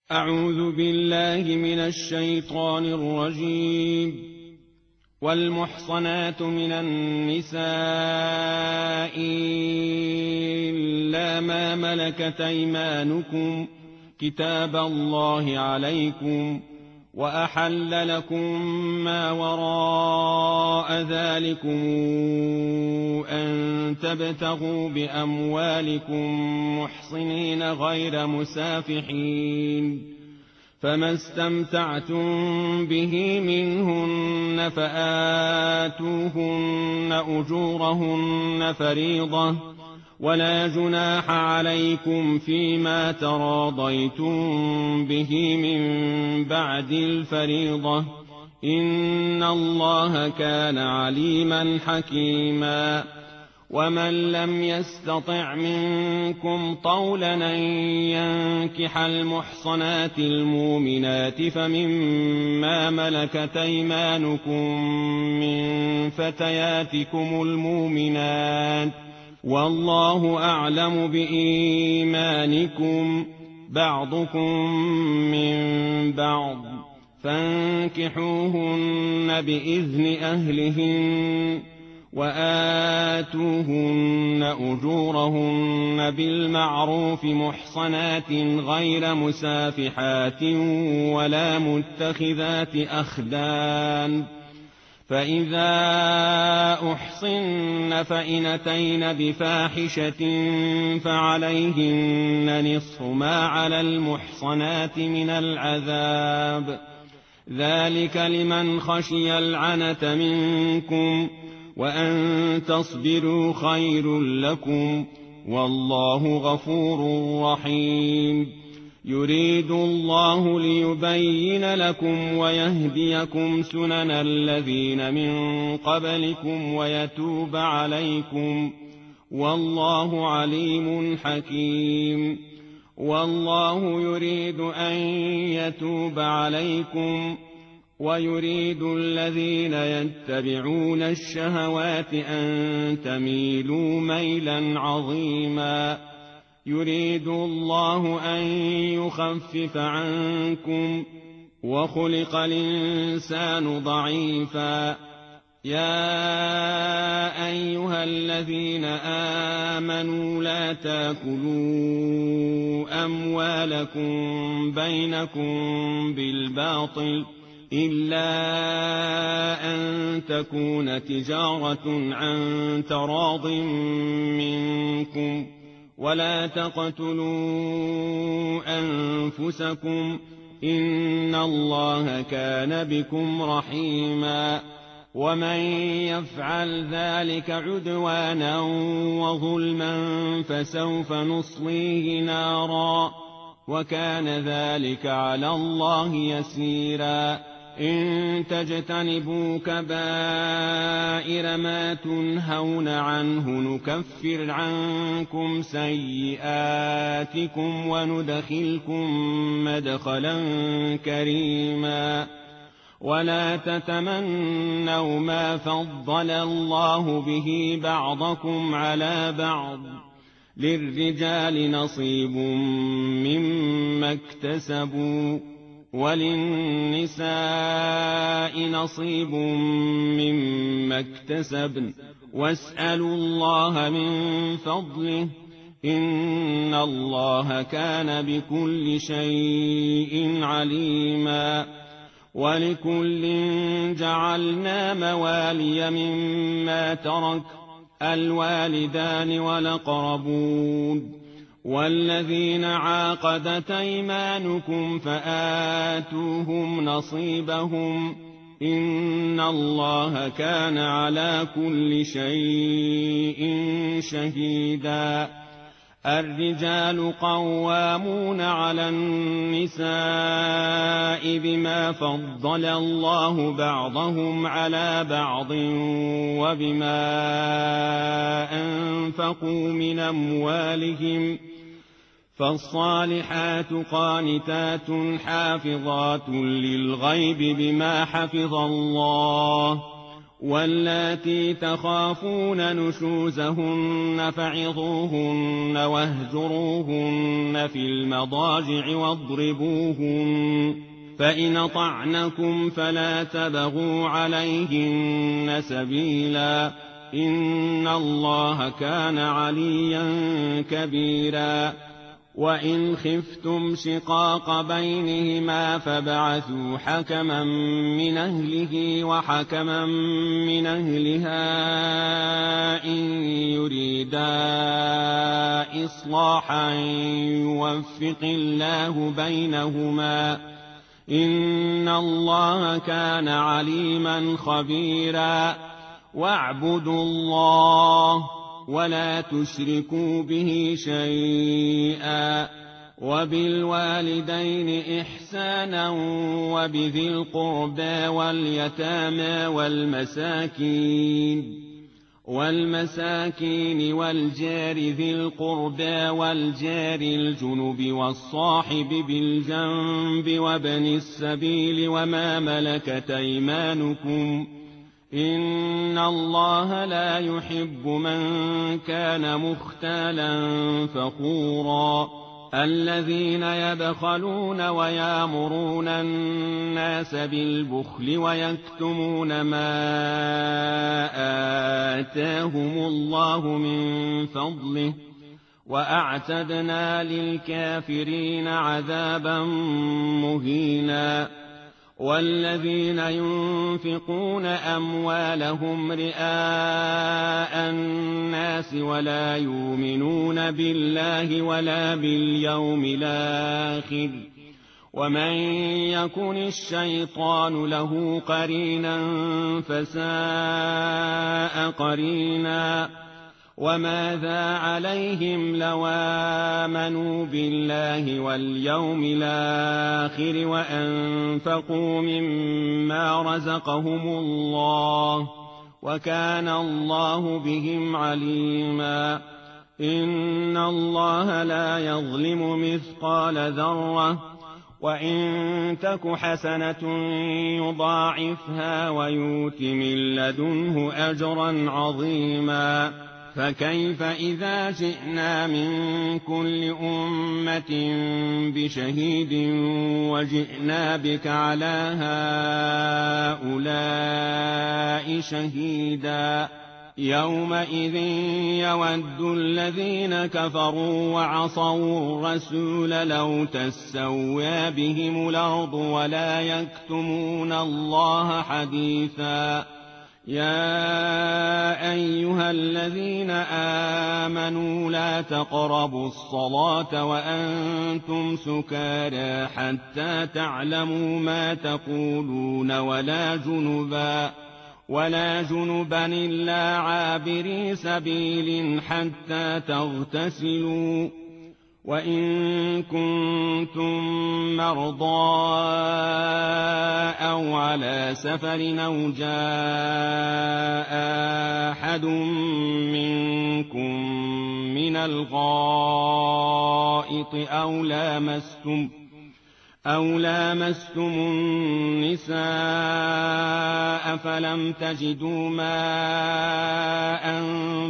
أعوذ بالله من الشيطان الرجيم. والمحصنات من النساء إلا ما ملكت أيمانكم كتاب الله عليكم، وأحل لكم ما وراء ذلكم أن تبتغوا بأموالكم محصنين غير مسافحين، فما استمتعتم به منهن فآتوهن أجورهن فريضة، ولا جناح عليكم فيما تراضيتم به من بعد الفريضة، إن الله كان عليما حكيما. ومن لم يستطع منكم طولا أن ينكح المحصنات المؤمنات فمما ملكت أيمانكم من فتياتكم المؤمنات، والله أعلم بإيمانكم، بعضكم من بعض، فانكحوهن بإذن أهلهن، وآتوهن أجورهن بالمعروف محصنات غير مسافحات ولا متخذات أخدان، فإذا أحصن فإن أتين بفاحشة فعليهن نصف ما على المحصنات من العذاب، ذلك لمن خشي العنة منكم، وأن تصبروا خير لكم، والله غفور رحيم. يريد الله ليبين لكم ويهديكم سنن الذين من قبلكم ويتوب عليكم، والله عليم حكيم. والله يريد أن يتوب عليكم، ويريد الذين يتبعون الشهوات أن تميلوا ميلا عظيما. يريد الله أن يخفف عنكم، وخلق الإنسان ضعيفا. يا أيها الذين آمنوا لا تاكلوا أموالكم بينكم بالباطل إلا أن تكون تجارة عن تراض منكم، ولا تقتلوا أنفسكم، إن الله كان بكم رحيما. ومن يفعل ذلك عدوانا وظلما فسوف نصليه نارا، وكان ذلك على الله يسيرا. إن تجتنبوا كبائر ما تنهون عنه نكفر عنكم سيئاتكم وندخلكم مدخلا كريما. ولا تتمنوا ما فضل الله به بعضكم على بعض، للرجال نصيب مما اكتسبوا، وللنساء نصيب مما اكتسبن، واسألوا الله من فضله، إن الله كان بكل شيء عليما. ولكل جعلنا موالي مما ترك الوالدان والأقربون، والذين عاقدت أيمانكم فآتوهم نصيبهم، إن الله كان على كل شيء شهيدا. الرجال قوامون على النساء بما فضل الله بعضهم على بعض وبما أنفقوا من أموالهم، فالصالحات قانتات حافظات للغيب بما حفظ الله، واللاتي تخافون نشوزهن فعظوهن واهجروهن في المضاجع واضربوهن، فإن أطعنكم فلا تبغوا عليهن سبيلا، إن الله كان عليا كبيرا. وإن خفتم شقاق بينهما فابعثوا حكما من أهله وحكما من أهلها إن يريدا إصلاحا يوفق الله بينهما، إن الله كان عليما خبيرا. واعبدوا الله ولا تشركوا به شيئا، وبالوالدين إحسانا وبذي القربى واليتامى والمساكين والجار ذي القربى والجار الجنب والصاحب بالجنب وابن السبيل وما ملكت أيمانكم، إن الله لا يحب من كان مختالا فخورا. الذين يبخلون ويامرون الناس بالبخل ويكتمون ما آتاهم الله من فضله، وأعتدنا للكافرين عذابا مهينا. والذين ينفقون أموالهم رئاء الناس ولا يؤمنون بالله ولا باليوم الآخر، ومن يكن الشيطان له قرينا فساء قرينا. وماذا عليهم لو آمنوا بالله واليوم الآخر وأنفقوا مما رزقهم الله، وكان الله بهم عليما. إن الله لا يظلم مثقال ذرة، وإن تك حسنة يضاعفها ويؤت من لدنه أجرا عظيما. فكيف إذا جئنا من كل أمة بشهيد وجئنا بك على هؤلاء شهيدا، يومئذ يود الذين كفروا وعصوا الرسول لو تسوى بهم الأرض ولا يكتمون الله حديثا. يا أيها الذين آمنوا لا تقربوا الصلاة وأنتم سكارى حتى تعلموا ما تقولون ولا جنبا إلا عابري سبيل حتى تغتسلوا، وإن كنتم مرضى أو على سفر أو جاء أحد منكم من الغائط أو لامستم النساء فلم تجدوا ماء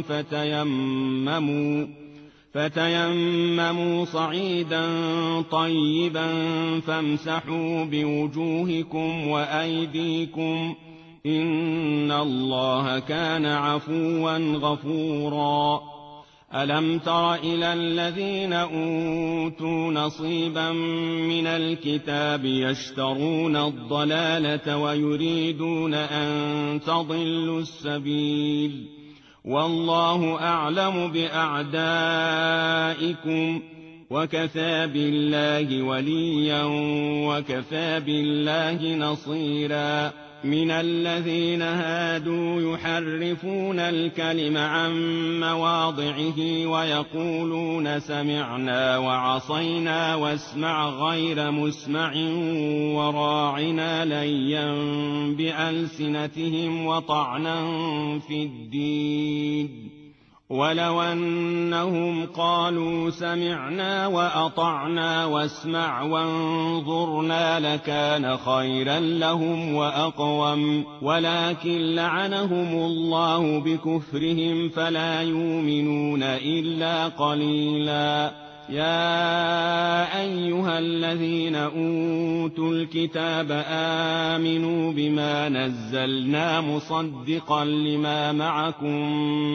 فتيمموا صعيدا طيبا فامسحوا بوجوهكم وأيديكم، إن الله كان عفوا غفورا. ألم تر إلى الذين أوتوا نصيبا من الكتاب يشترون الضلالة ويريدون أن تضلوا السبيل، والله أعلم بأعدائكم، وكفى بالله وليا وكفى بالله نصيرا. من الذين هادوا يحرفون الكلم عن مواضعه ويقولون سمعنا وعصينا واسمع غير مسمع وراعنا ليا بألسنتهم وطعنا في الدين، ولو أنهم قالوا سمعنا وأطعنا واسمع وانظرنا لكان خيرا لهم وأقوم، ولكن لعنهم الله بكفرهم فلا يؤمنون إلا قليلا. يا أيها الذين أوتوا الكتاب آمنوا بما نزلنا مصدقا لما معكم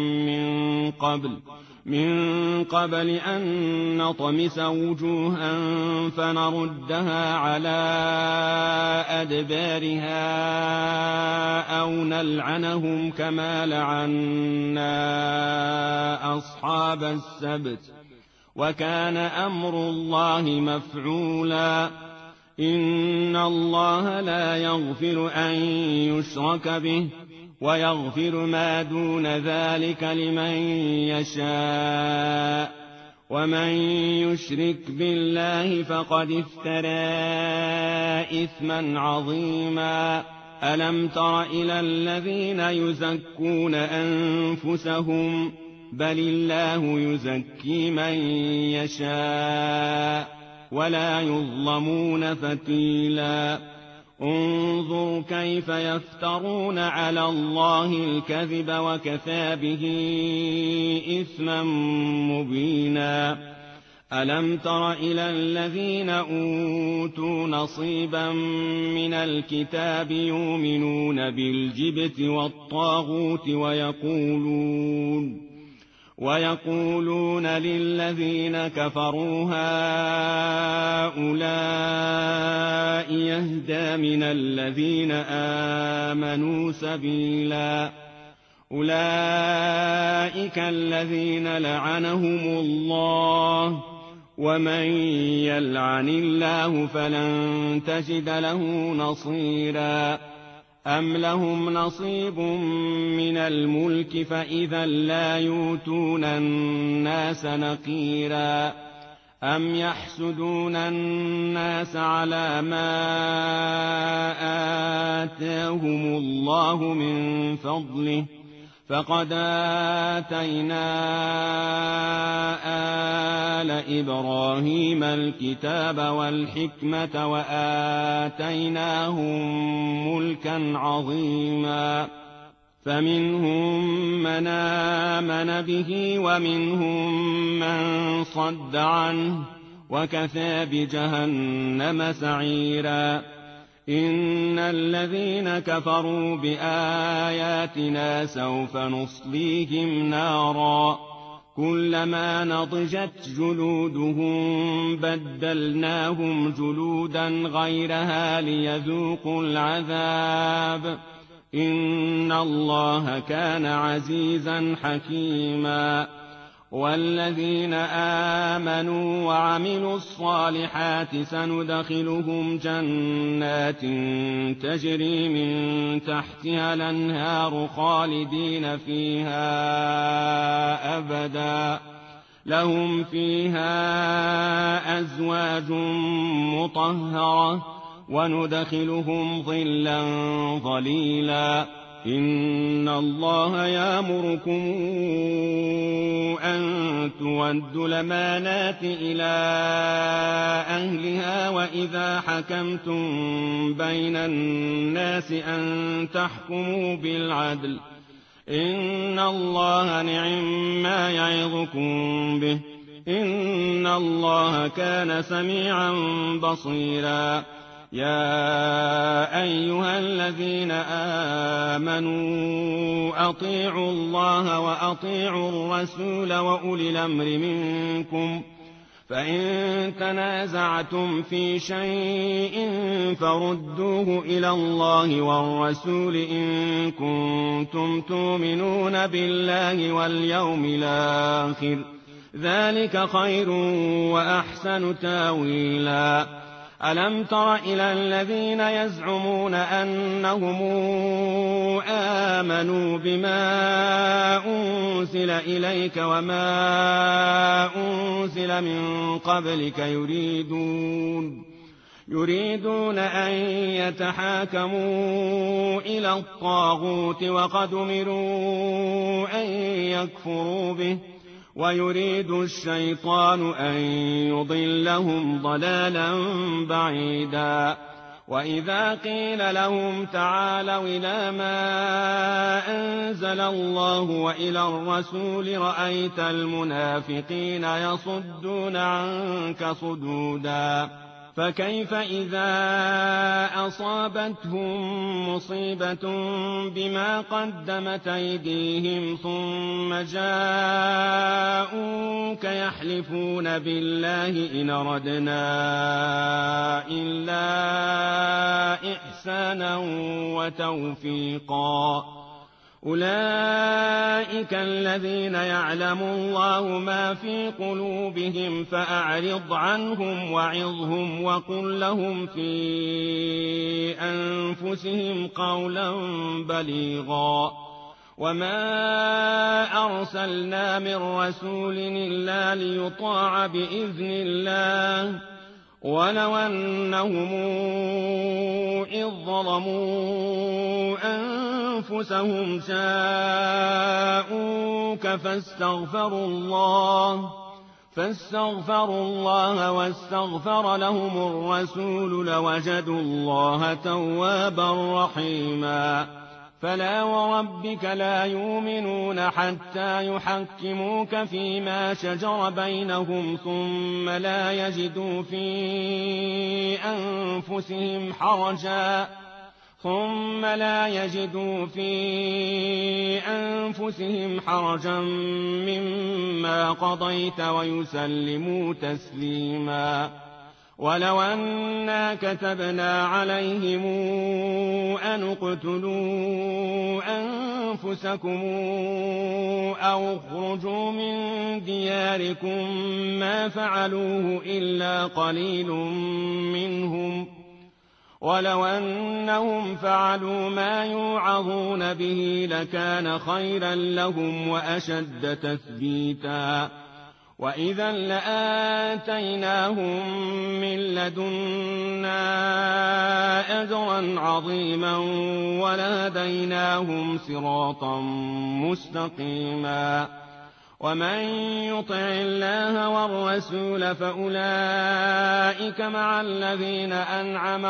من قبل أن نطمس وجوها فنردها على أدبارها أو نلعنهم كما لعنا أصحاب السبت، وكان أمر الله مفعولا. إن الله لا يغفر أن يشرك به ويغفر ما دون ذلك لمن يشاء، ومن يشرك بالله فقد افترى إثما عظيما. ألم تر إلى الذين يزكون أنفسهم بل الله يزكي من يشاء ولا يظلمون فتيلا. انظر كيف يفترون على الله الكذب وكفى به إثما مبينا. ألم تر إلى الذين أوتوا نصيبا من الكتاب يؤمنون بالجبت والطاغوت ويقولون للذين كفروا هؤلاء يهدى من الذين آمنوا سبيلا. أولئك الذين لعنهم الله، ومن يلعن الله فلن تجد له نصيرا. أم لهم نصيب من الملك فإذا لا يؤتون الناس نقيرا. أم يحسدون الناس على ما آتاهم الله من فضله، فقد آتينا آل إبراهيم الكتاب والحكمة وآتيناهم ملكا عظيما. فمنهم من آمن به ومنهم من صد عنه، وكفى بجهنم سعيرا. إن الذين كفروا بآياتنا سوف نصليهم نارا كلما نضجت جلودهم بدلناهم جلودا غيرها ليذوقوا العذاب. إن الله كان عزيزا حكيما. والذين آمنوا وعملوا الصالحات سندخلهم جنات تجري من تحتها الأنهار خالدين فيها أبدا، لهم فيها أزواج مطهرة وندخلهم ظلا ظليلا. إن الله يأمركم أن تودوا الأمانات إلى أهلها وإذا حكمتم بين الناس أن تحكموا بالعدل. إن الله نعما يعظكم به، إن الله كان سميعا بصيرا. يا أيها الذين آمنوا أطيعوا الله وأطيعوا الرسول وأولي الأمر منكم، فإن تنازعتم في شيء فردوه إلى الله والرسول إن كنتم تؤمنون بالله واليوم الآخر، ذلك خير وأحسن تاويلا. ألم تر إلى الذين يزعمون أنهم آمنوا بما أنزل إليك وما يريدون أن يتحاكموا إلى الطاغوت وقد أمروا أن يكفروا به ويريد الشيطان أن يضلهم ضلالا بعيدا وإذا قيل لهم تعالوا إلى ما أنزل الله وإلى الرسول رأيت المنافقين يصدون عنك صدودا فكيف إذا أصابتهم مصيبة بما قدمت أيديهم ثم جاءوك يحلفون بالله إن أردنا إلا إحسانا وتوفيقا أولئك الذين يعلم الله ما في قلوبهم فأعرض عنهم وعظهم وقل لهم في أنفسهم قولا بليغا وما أرسلنا من رسول إلا ليطاع بإذن الله ولو أنهم إذ ظلموا أنفسهم جاءوك فاستغفروا الله واستغفر لهم الرسول لوجدوا الله توابا رحيما فلا وربك لا يؤمنون حتى يحكموك فيما شجر بينهم ثم لا يجدوا في أنفسهم حرجا مما قضيت ويسلموا تسليما ولو أنا كتبنا عليهم أن اقتلوا أنفسكم أو اخرجوا من دياركم ما فعلوه إلا قليل منهم ولو أنهم فعلوا ما يوعظون به لكان خيرا لهم وأشد تثبيتا وإذا لآتيناهم من لدنا أجرا عظيما ولهديناهم صراطا مستقيما ومن يطع الله والرسول فأولئك مع الذين أنعم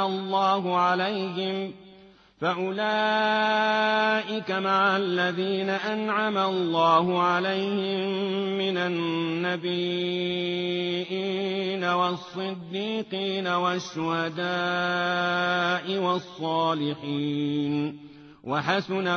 الله عليهم من النبيين والصديقين والشهداء والصالحين وحسن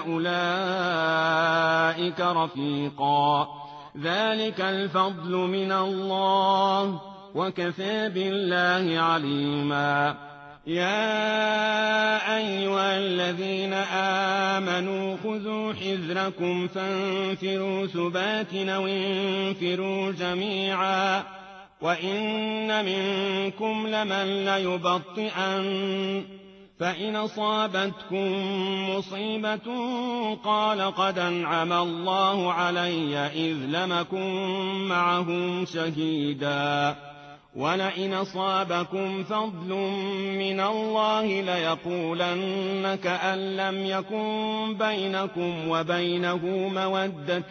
أولئك رفيقا ذلك الفضل من الله وكفى بالله عليما يا أيها الذين آمنوا خذوا حذركم فانفروا ثبات أو انفروا جميعا وإن منكم لمن ليبطئن فإن أصابتكم مصيبة قال قد أنعم الله علي إذ لم أكن معهم شهيدا ولئن أصابكم فضل من الله ليقولن كأن لم يكن بينكم وبينه مودة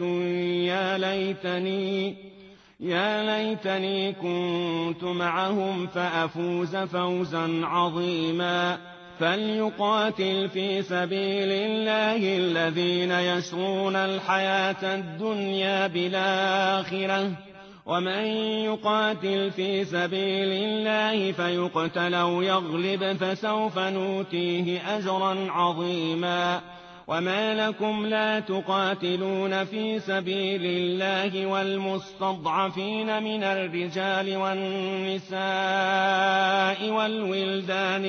يا ليتني كنت معهم فأفوز فوزا عظيما فليقاتل في سبيل الله الذين يشرون الحياة الدنيا بالآخرة ومن يقاتل في سبيل الله فيقتل أو يغلب فسوف نؤتيه أجرا عظيما وما لكم لا تقاتلون في سبيل الله والمستضعفين من الرجال والنساء والولدان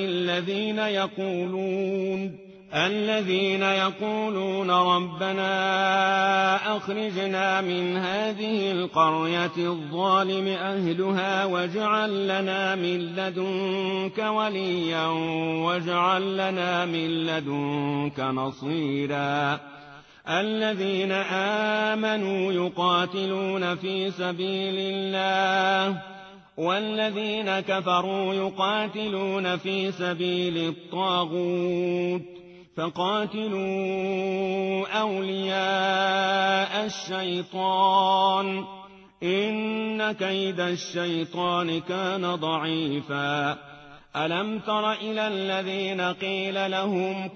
الذين يقولون ربنا أخرجنا من هذه القرية الظالم أهلها واجعل لنا من لدنك وليا واجعل لنا من لدنك نصيرا الذين آمنوا يقاتلون في سبيل الله والذين كفروا يقاتلون في سبيل الطاغوت فقاتلوا أولياء الشيطان إن كيد الشيطان كان ضعيفا ألم تر إلى الذين قيل لهم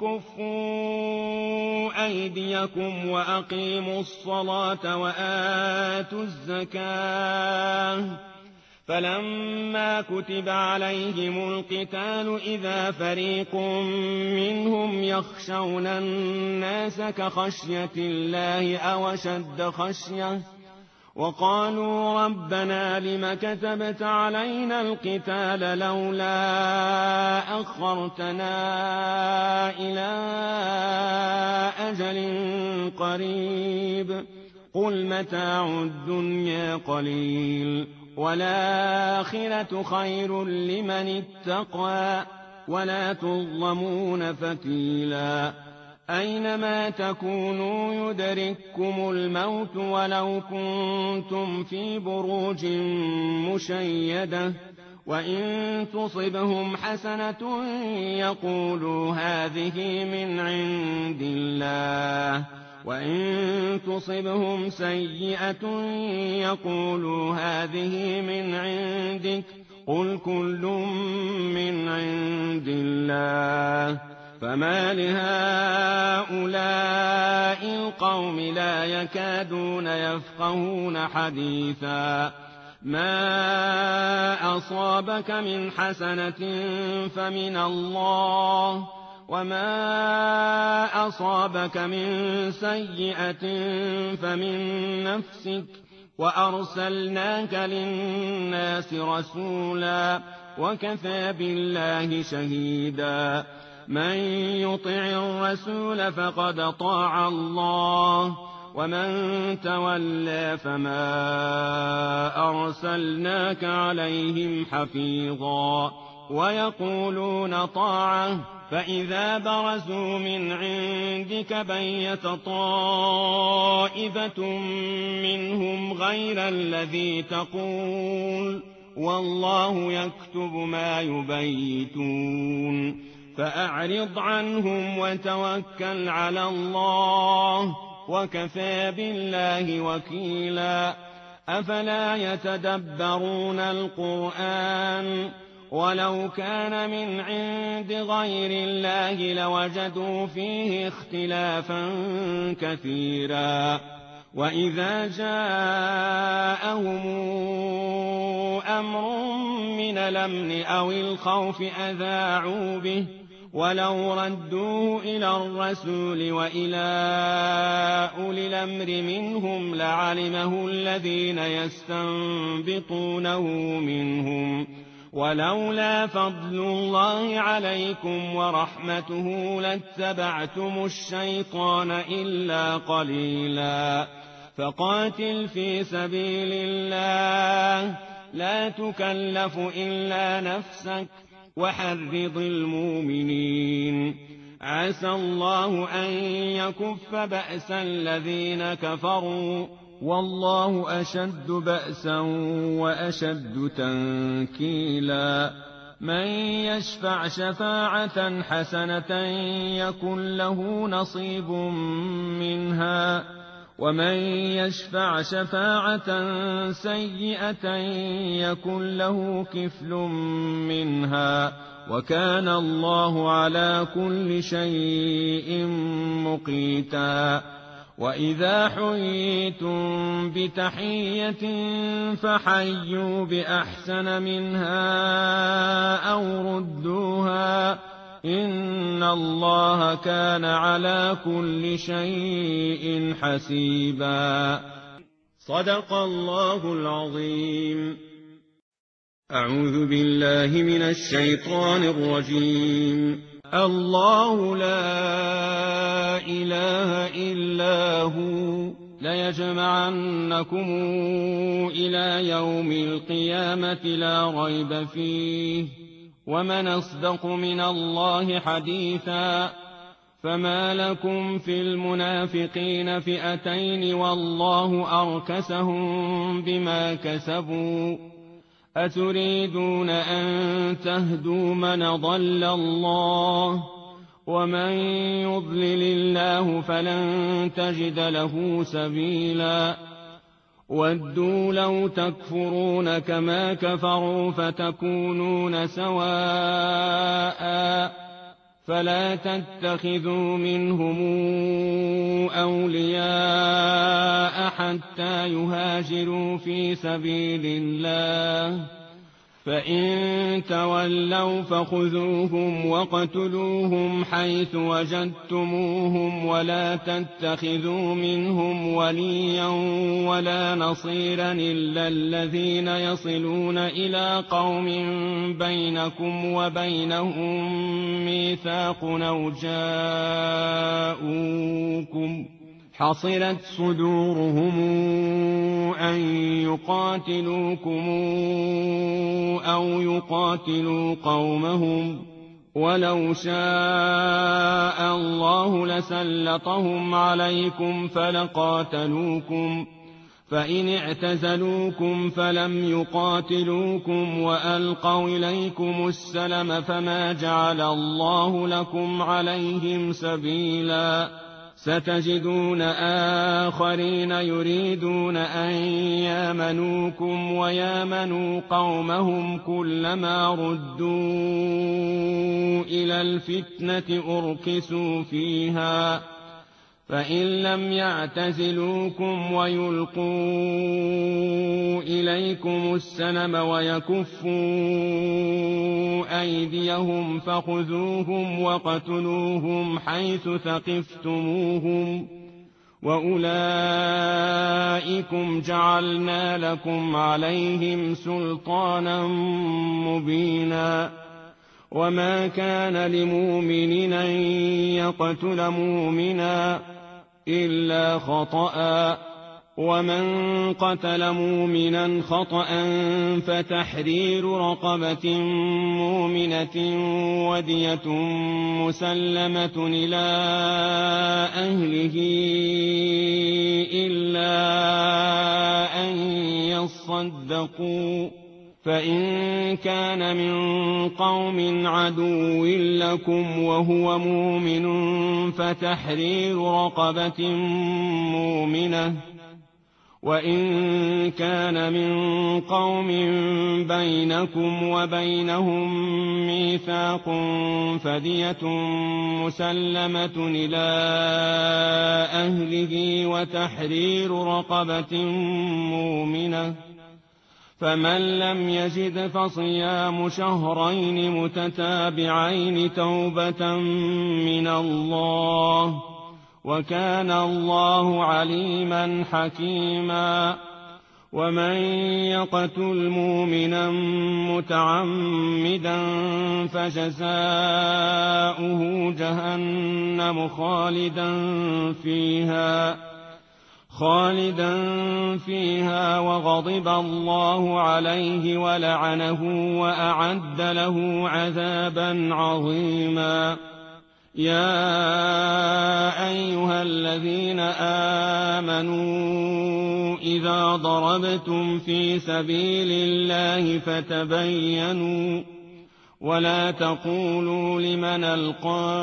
كفوا أيديكم وأقيموا الصلاة وآتوا الزكاة فلما كتب عليهم القتال إذا فريق منهم يخشون الناس كخشية الله أو أشد خشية وقالوا ربنا لم كتبت علينا القتال لولا أخرتنا إلى أجل قريب قل متاع الدنيا قليل والآخرة خير لمن اتقى ولا تظلمون فتيلا أينما تكونوا يدرككم الموت ولو كنتم في بروج مشيدة وإن تصبهم حسنة يقولوا هذه من عند الله وإن تصبهم سيئة يقولوا هذه من عندك قل كل من عند الله فما لهؤلاء القوم لا يكادون يفقهون حديثا ما أصابك من حسنة فمن الله وما أصابك من سيئة فمن نفسك وأرسلناك للناس رسولا وكفى بالله شهيدا من يطع الرسول فقد طاع الله ومن تولى فما أرسلناك عليهم حفيظا ويقولون طاعة فإذا برزوا من عندك بيت طائفة منهم غير الذي تقول والله يكتب ما يبيتون فأعرض عنهم وتوكل على الله وكفى بالله وكيلا أفلا يتدبرون القرآن ولو كان من عند غير الله لوجدوا فيه اختلافا كثيرا وإذا جاءهم أمر من الأمن أو الخوف أذاعوا به ولو ردوه إلى الرسول وإلى أولي الأمر منهم لعلمه الذين يستنبطونه منهم ولولا فضل الله عليكم ورحمته لاتبعتم الشيطان إلا قليلا فقاتل في سبيل الله لا تكلف إلا نفسك وحرض المؤمنين عسى الله أن يكف بأس الذين كفروا والله أشد بأسا وأشد تنكيلا من يشفع شفاعة حسنة يكن له نصيب منها ومن يشفع شفاعة سيئة يكن له كفل منها وكان الله على كل شيء مقيتا وإذا حييتم بتحية فحيوا بأحسن منها أو ردوها إن الله كان على كل شيء حسيبا صدق الله العظيم. أعوذ بالله من الشيطان الرجيم. الله لا إله إلا هو ليجمعنكم إلى يوم القيامة لا ريب فيه ومن أصدق من الله حديثا فما لكم في المنافقين فئتين والله أركسهم بما كسبوا أتريدون أن تهدوا من ضل الله ومن يضلل الله فلن تجد له سبيلا ودوا لو تكفرون كما كفروا فتكونون سواء فلا تتخذوا منهم أولياء حتى يهاجروا في سبيل الله فإن تولوا فخذوهم وقتلوهم حيث وجدتموهم ولا تتخذوا منهم وليا ولا نصيرا إلا الذين يصلون إلى قوم بينكم وبينهم ميثاق أو جاءوكم حصرت صدورهم أن يقاتلوكم أو يقاتلوا قومهم ولو شاء الله لسلطهم عليكم فلقاتلوكم فإن اعتزلوكم فلم يقاتلوكم وألقوا إليكم السلم فما جعل الله لكم عليهم سبيلا ستجدون آخرين يريدون أن يامنوكم ويامنوا قومهم كلما ردوا إلى الفتنة أركسوا فيها فإن لم يعتزلوكم ويلقوا إليكم السلم ويكفوا أيديهم فخذوهم وقتلوهم حيث ثقفتموهم وأولئكم جعلنا لكم عليهم سلطانا مبينا وما كان لمؤمن أن يقتل مؤمنا إلا خطأ ومن قتل مؤمنا خطأ فتحرير رقبة مؤمنة ودية مسلمة إلى أهله إلا أن يصدقوا فإن كان من قوم عدو لكم وهو مؤمن فتحرير رقبة مؤمنة وإن كان من قوم بينكم وبينهم ميثاق فدية مسلمة إلى أهله وتحرير رقبة مؤمنة فمن لم يجد فصيام شهرين متتابعين توبة من الله وكان الله عليما حكيما ومن يقتل مؤمنا متعمدا فجزاؤه جهنم خالدا فيها وغضب الله عليه ولعنه وأعد له عذابا عظيما يا أيها الذين آمنوا إذا ضربتم في سبيل الله فتبينوا ولا تقولوا لمن ألقى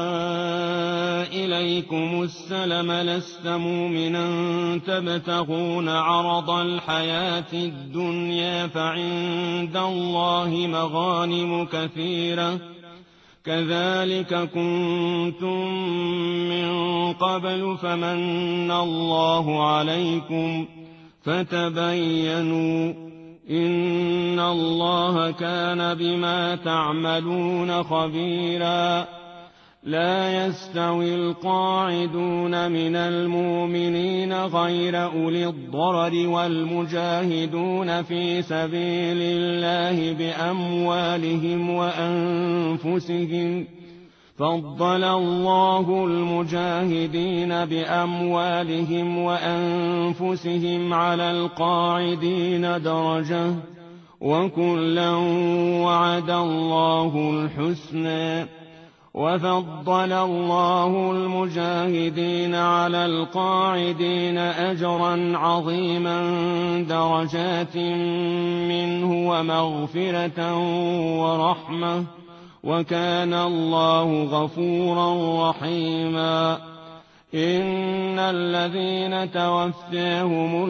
إليكم السلم لست مؤمنا تبتغون عرض الحياة الدنيا فعند الله مغانم كثيرة كذلك كنتم من قبل فمن الله عليكم فتبينوا إن الله كان بما تعملون خبيرا لا يستوي القاعدون من المؤمنين غير أولي الضرر والمجاهدون في سبيل الله بأموالهم وأنفسهم فضل الله المجاهدين بأموالهم وأنفسهم على القاعدين درجة وكلا وعد الله الحسنى وفضل الله المجاهدين على القاعدين أجرا عظيما درجات منه ومغفرة ورحمة، وكان الله غفورا رحيما. إن الذين توفاهم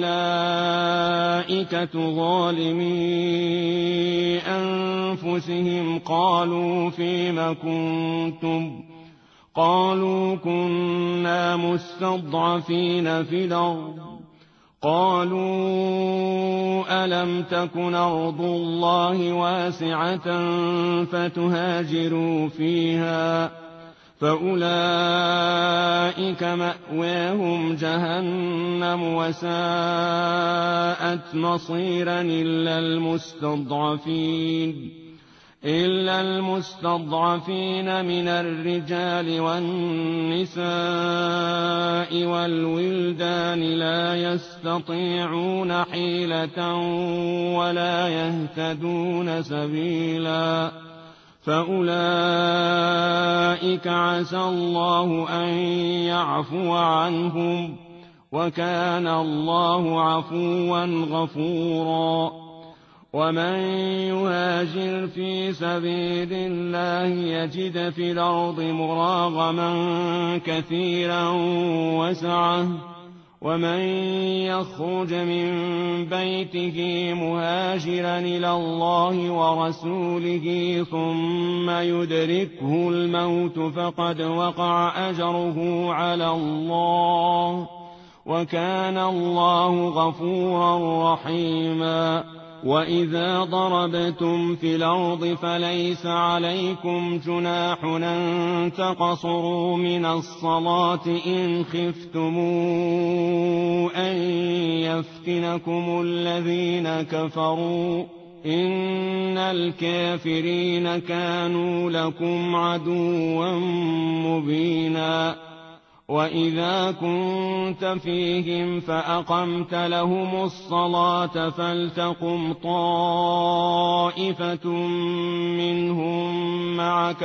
الملائكة ظالمي أنفسهم قالوا فيم كنتم؟ قالوا كنا مستضعفين في الأرض. قالوا ألم تكن أرض الله واسعة فتهاجروا فيها، فأولئك مأواهم جهنم وساءت مصيرا إلا المستضعفين من الرجال والنساء والولدان لا يستطيعون حيلة ولا يهتدون سبيلا، فأولئك عسى الله أن يعفو عنهم، وكان الله عفوا غفورا. ومن يهاجر في سبيل الله يجد في الأرض مراغما كثيرا وسعة، ومن يخرج من بيته مهاجرا إلى الله ورسوله ثم يدركه الموت فقد وقع أجره على الله، وكان الله غفورا رحيما. وإذا ضربتم في الأرض فليس عليكم جناح أن تقصروا من الصلاة إن خفتم أن يفتنكم الذين كفروا، إن الكافرين كانوا لكم عدوا مبينا. وإذا كنت فيهم فأقمت لهم الصلاة فلتقم طائفة منهم معك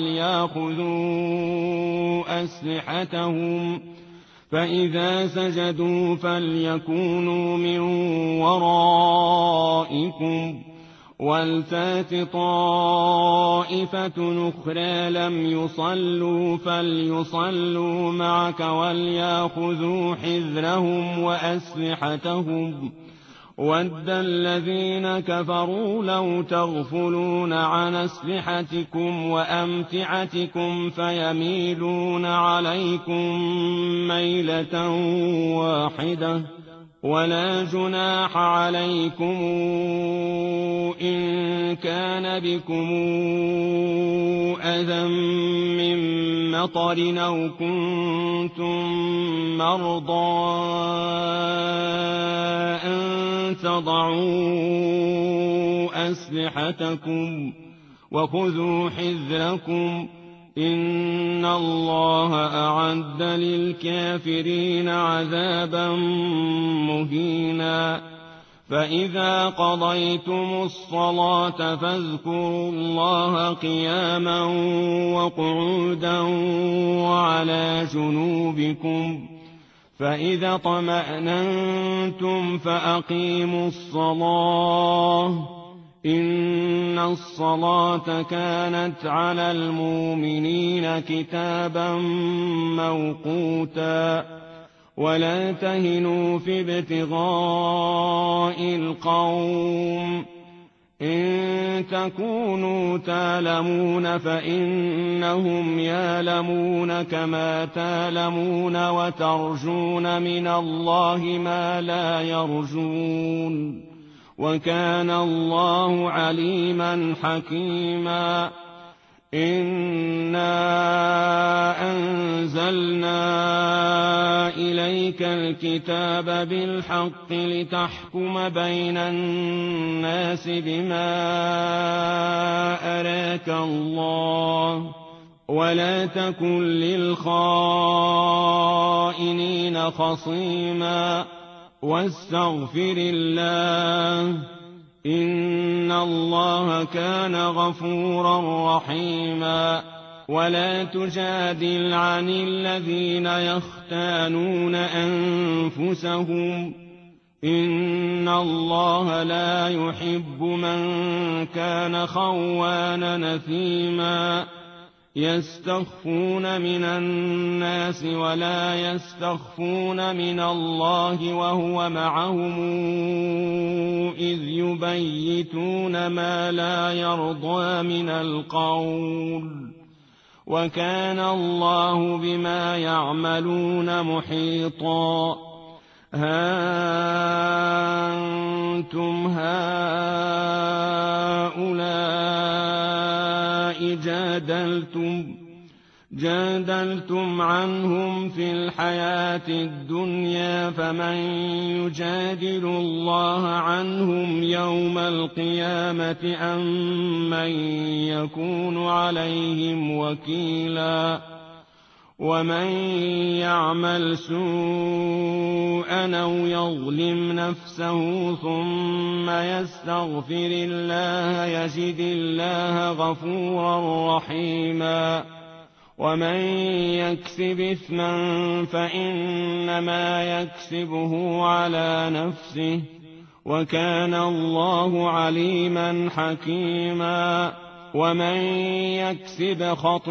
وليأخذوا أسلحتهم، فإذا سجدوا فليكونوا من ورائكم، ولتات طائفة أخرى لم يصلوا فليصلوا معك وليأخذوا حذرهم وأسلحتهم. ود الذين كفروا لو تغفلون عن أسلحتكم وأمتعتكم فيميلون عليكم ميلة واحدة، ولا جناح عليكم إن كان بكم أذى من مطر أو كنتم مرضى أن تضعوا أسلحتكم وخذوا حذركم، إن الله أعد للكافرين عذابا مهينا. فإذا قضيتم الصلاة فاذكروا الله قياما وقعودا وعلى جنوبكم، فإذا اطمأننتم فأقيموا الصلاة، إن الصلاة كانت على المؤمنين كتابا موقوتا. ولا تهنوا في ابتغاء القوم، إن تكونوا تألمون فإنهم يألمون كما تألمون وترجون من الله ما لا يرجون، وكان الله عليما حكيما. إنا أنزلنا إليك الكتاب بالحق لتحكم بين الناس بما أراك الله، ولا تكن للخائنين خصيما، واستغفر الله، إن الله كان غفورا رحيما. ولا تجادل عن الذين يختانون أنفسهم إن الله لا يحب من كان خوانا نثيما يستخفون من الناس ولا يستخفون من الله وهو معهم إذ يبيتون ما لا يرضى من القول وكان الله بما يعملون محيطا ها أنتم هؤلاء جادلتم عنهم في الحياة الدنيا فمن يجادل الله عنهم يوم القيامة أم من يكون عليهم وكيلا ومن يعمل سوءا أو يظلم نفسه ثم يستغفر الله يجد الله غفورا رحيما ومن يكسب إثما فإنما يكسبه على نفسه وكان الله عليما حكيما ومن يكسب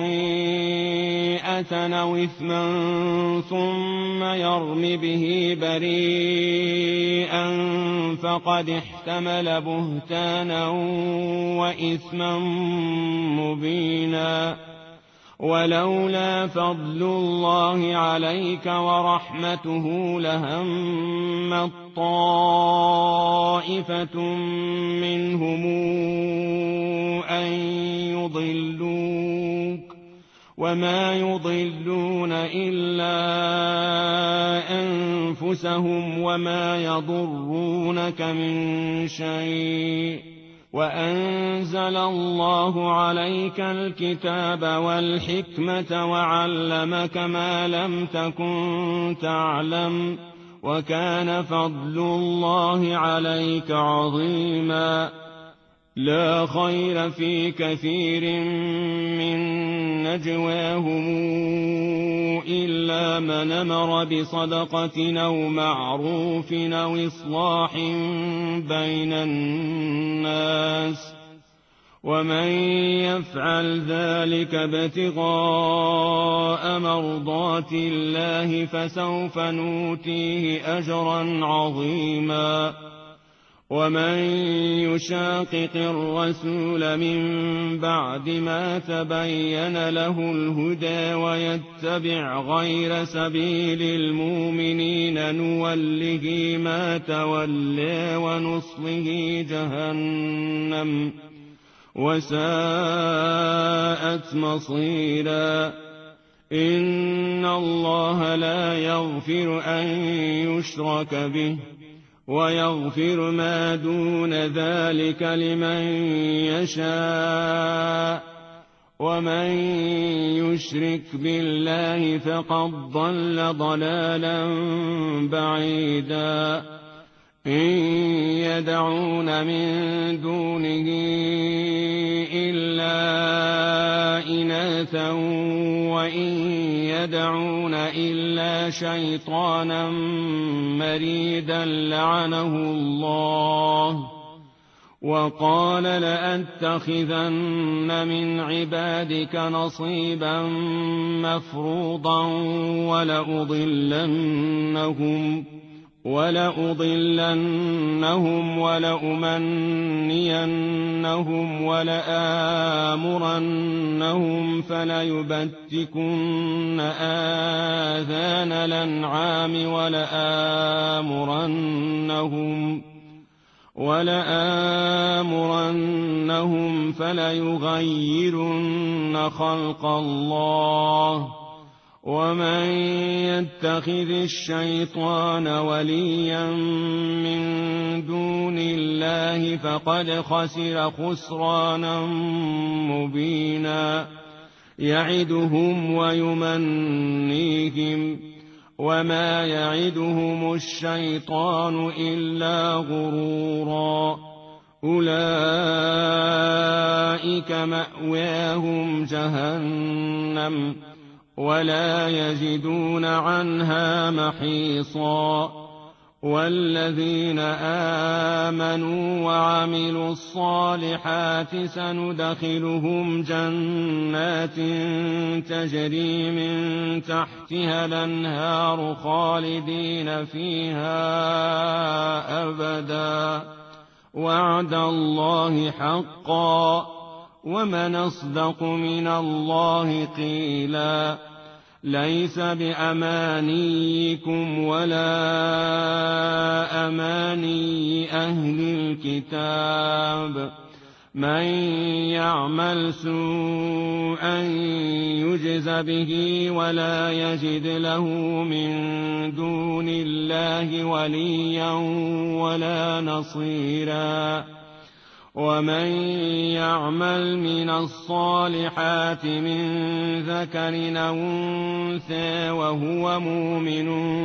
خطيئة أو إثما ثم يرم به بريئا فقد احتمل بهتانا وإثما مبينا ولولا فضل الله عليك ورحمته لهمت طائفة منهم أن يضلوك وما يضلون إلا أنفسهم وما يضرونك من شيء وأنزل الله عليك الكتاب والحكمة وعلمك ما لم تكن تعلم وكان فضل الله عليك عظيما لا خير في كثير من نجواهم إلا من أمر بصدقة أو معروف أو إصلاح بين الناس ومن يفعل ذلك ابتغاء مرضات الله فسوف نؤتيه أجرا عظيما ومن يشاقق الرسول من بعد ما تبين له الهدى ويتبع غير سبيل المؤمنين نوله ما تولى ونصله جهنم وساءت مصيرا إن الله لا يغفر أن يشرك به ويغفر ما دون ذلك لمن يشاء ومن يشرك بالله فقد ضل ضلالا بعيدا إن يدعون من دونه إلا إناثا وإن يدعون إلا شيطانا مريدا لعنه الله وقال لأتخذن من عبادك نصيبا مفروضا ولأضلنهم ولأمنينهم ولآمرنهم فليبتكن آذان الأنعام ولآمرنهم فليغيرن خلق الله ومن يتخذ الشيطان وليا من دون الله فقد خسر خسرانا مبينا يعدهم ويمنيهم وما يعدهم الشيطان إلا غرورا أولئك مأواهم جهنم ولا يجدون عنها محيصا والذين آمنوا وعملوا الصالحات سندخلهم جنات تجري من تحتها الأنهار خالدين فيها أبدا وعد الله حقا ومن أصدق من الله قيلا ليس بأمانيكم ولا أماني أهل الكتاب من يعمل سوءا يجز به ولا يجد له من دون الله وليا ولا نصيرا ومن يعمل من الصالحات من ذكر أو أنثى وهو مؤمن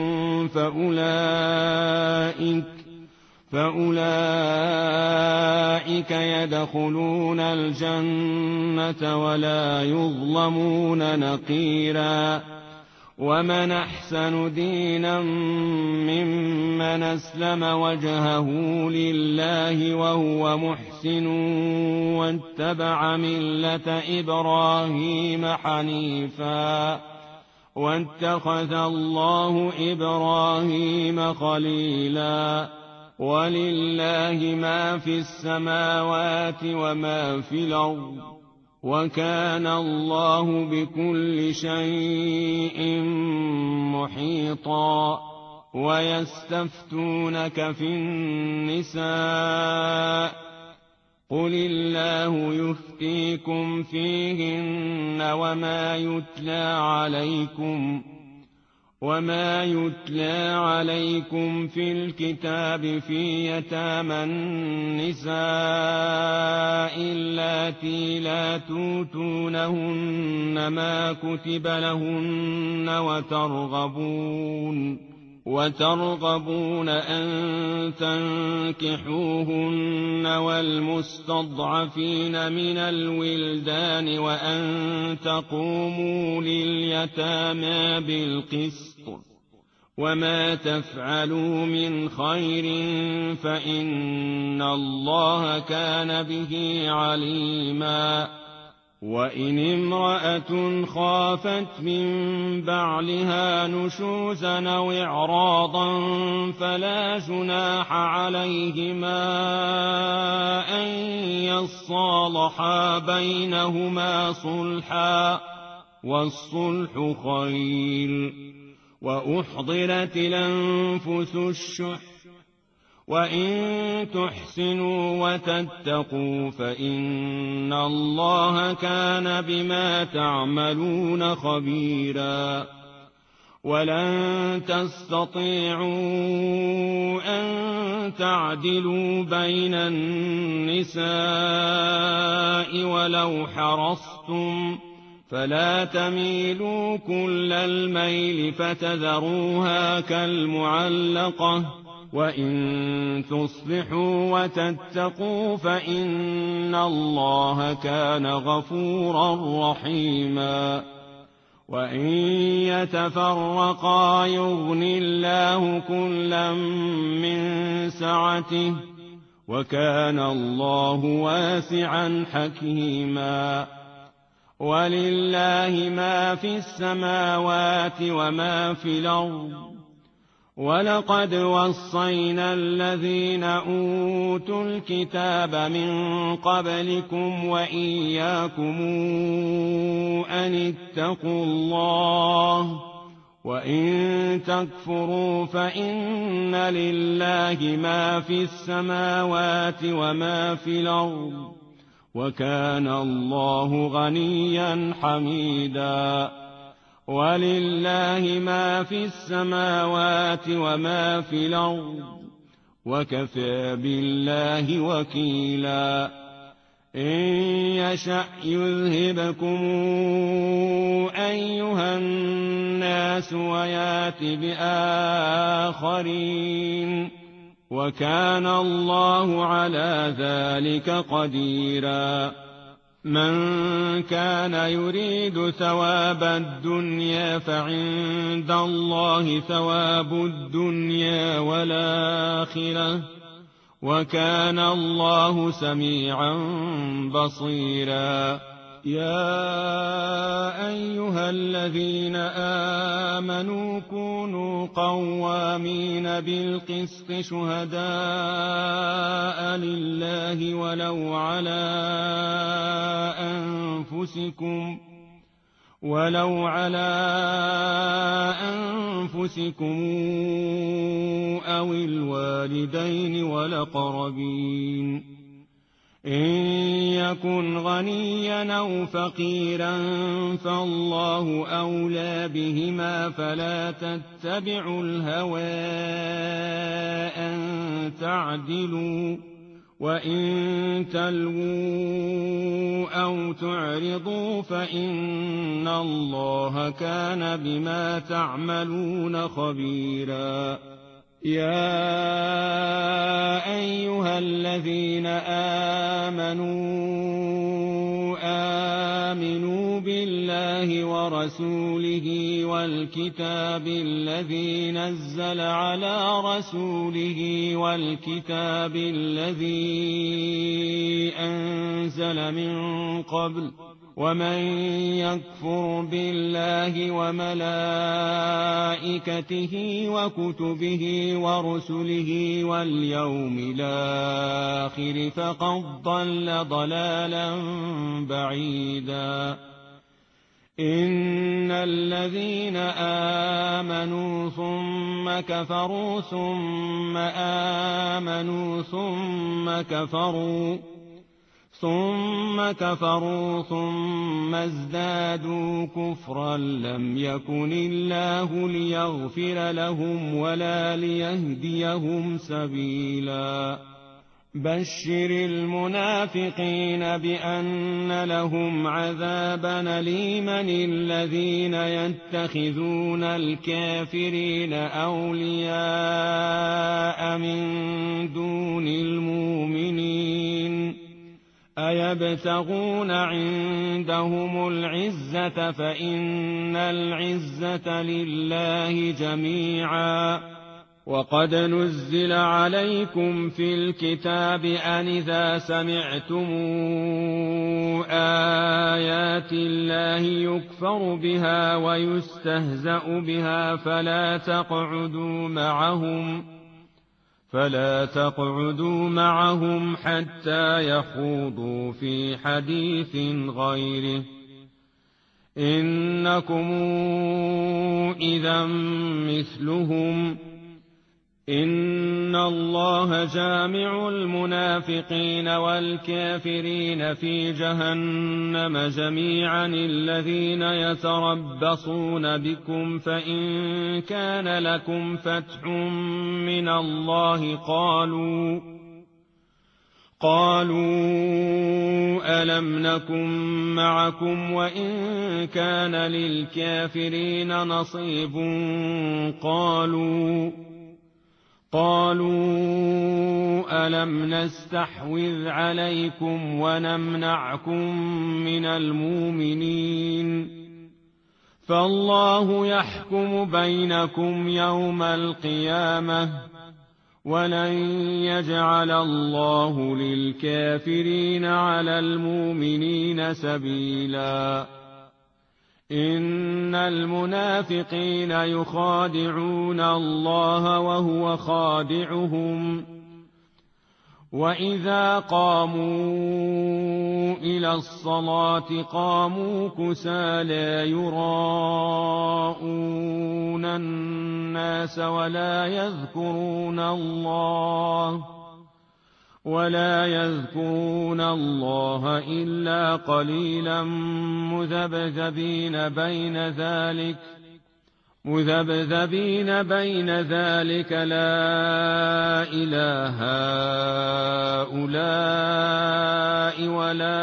فأولئك يدخلون الجنة ولا يظلمون نقيرا ومن أحسن دينا ممن أسلم وجهه لله وهو محسن واتبع ملة إبراهيم حنيفا واتخذ الله إبراهيم خليلا ولله ما في السماوات وما في الأرض وكان الله بكل شيء محيطا ويستفتونك في النساء قل الله يفتيكم فيهن وما يتلى عليكم في الكتاب في يتامى النساء اللاتي لا توتونهن ما كتب لهن وترغبون أن تنكحوهن والمستضعفين من الولدان وأن تقوموا لليتامى بالقسط وما تفعلوا من خير فإن الله كان به عليما وإن امرأة خافت من بعلها نشوزا أو إعراضا فلا جناح عليهما أن يصالحا بينهما صلحا والصلح خير وأحضرت الأنفس الشح وإن تحسنوا وتتقوا فإن الله كان بما تعملون خبيرا ولن تستطيعوا أن تعدلوا بين النساء ولو حرصتم فلا تميلوا كل الميل فتذروها كالمعلقة وإن تصلحوا وتتقوا فإن الله كان غفورا رحيما وإن يتفرقا يغن الله كلا من سعته وكان الله واسعا حكيما ولله ما في السماوات وما في الأرض ولقد وصينا الذين أوتوا الكتاب من قبلكم وإياكم أن اتقوا الله وإن تكفروا فإن لله ما في السماوات وما في الأرض وكان الله غنيا حميدا ولله ما في السماوات وما في الأرض وكفى بالله وكيلا إن يشأ يذهبكم أيها الناس ويات بآخرين وكان الله على ذلك قديرا من كان يريد ثواب الدنيا فعند الله ثواب الدنيا والآخرة وكان الله سميعا بصيرا يا أيها الذين آمنوا كونوا قوامين بالقسط شهداء لله ولو على أنفسكم أو الوالدين والأقربين إن يكن غنيا أو فقيرا فالله أولى بهما فلا تتبعوا الهوى أن تعدلوا وإن تلووا أو تعرضوا فإن الله كان بما تعملون خبيرا يا أيها الذين آمنوا بالله ورسوله والكتاب الذي نزل على رسوله والكتاب الذي أنزل من قبل ومن يكفر بالله وملائكته وكتبه ورسله واليوم الآخر فقد ضل ضلالا بعيدا إن الذين آمنوا ثم كفروا ثم آمنوا ثم كفروا ثم ازدادوا كفرا لم يكن الله ليغفر لهم ولا ليهديهم سبيلا بشر المنافقين بأن لهم عذابا أليما الذين يتخذون الكافرين أولياء من دون المؤمنين أيبتغون عندهم العزة فإن العزة لله جميعا وقد نزل عليكم في الكتاب أن إذا سمعتم آيات الله يكفر بها ويستهزأ بها فلا تقعدوا معهم حتى يخوضوا في حديث غيره إنكم إذا مثلهم إن الله جامع المنافقين والكافرين في جهنم جميعا الذين يتربصون بكم فإن كان لكم فتح من الله قالوا ألم نكن معكم وإن كان للكافرين نصيب قالوا ألم نستحوذ عليكم ونمنعكم من المؤمنين فالله يحكم بينكم يوم القيامة ولن يجعل الله للكافرين على المؤمنين سبيلا إن المنافقين يخادعون الله وهو خادعهم وإذا قاموا إلى الصلاة قاموا كسالى يراءون الناس ولا يذكرون الله إلا قليلا مذبذبين بين ذلك لا إله هؤلاء ولا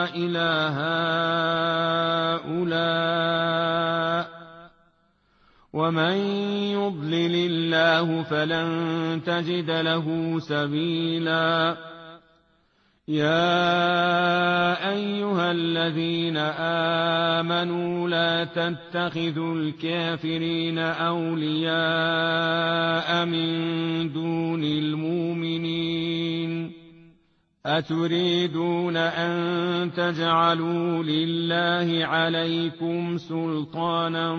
إله هؤلاء ومن يضلل الله فلن تجد له سبيلا يا أيها الذين آمنوا لا تتخذوا الكافرين أولياء من دون المؤمنين أتريدون أن تجعلوا لله عليكم سلطانا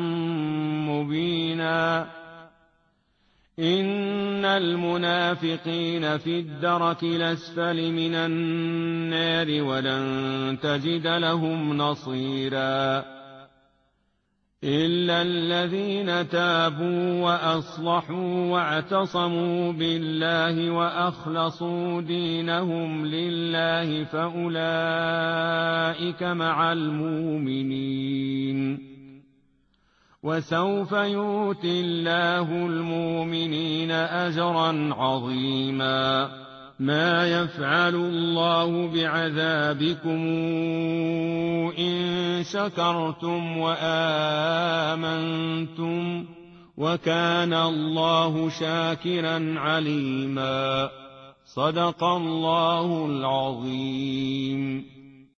مبينا إن المنافقين في الدرك الأسفل من النار ولن تجد لهم نصيرا إلا الذين تابوا وأصلحوا واعتصموا بالله وأخلصوا دينهم لله فأولئك مع المؤمنين وسوف يؤتي الله المؤمنين أجرا عظيما ما يفعل الله بعذابكم إن شكرتم وآمنتم وكان الله شاكرا عليما صدق الله العظيم.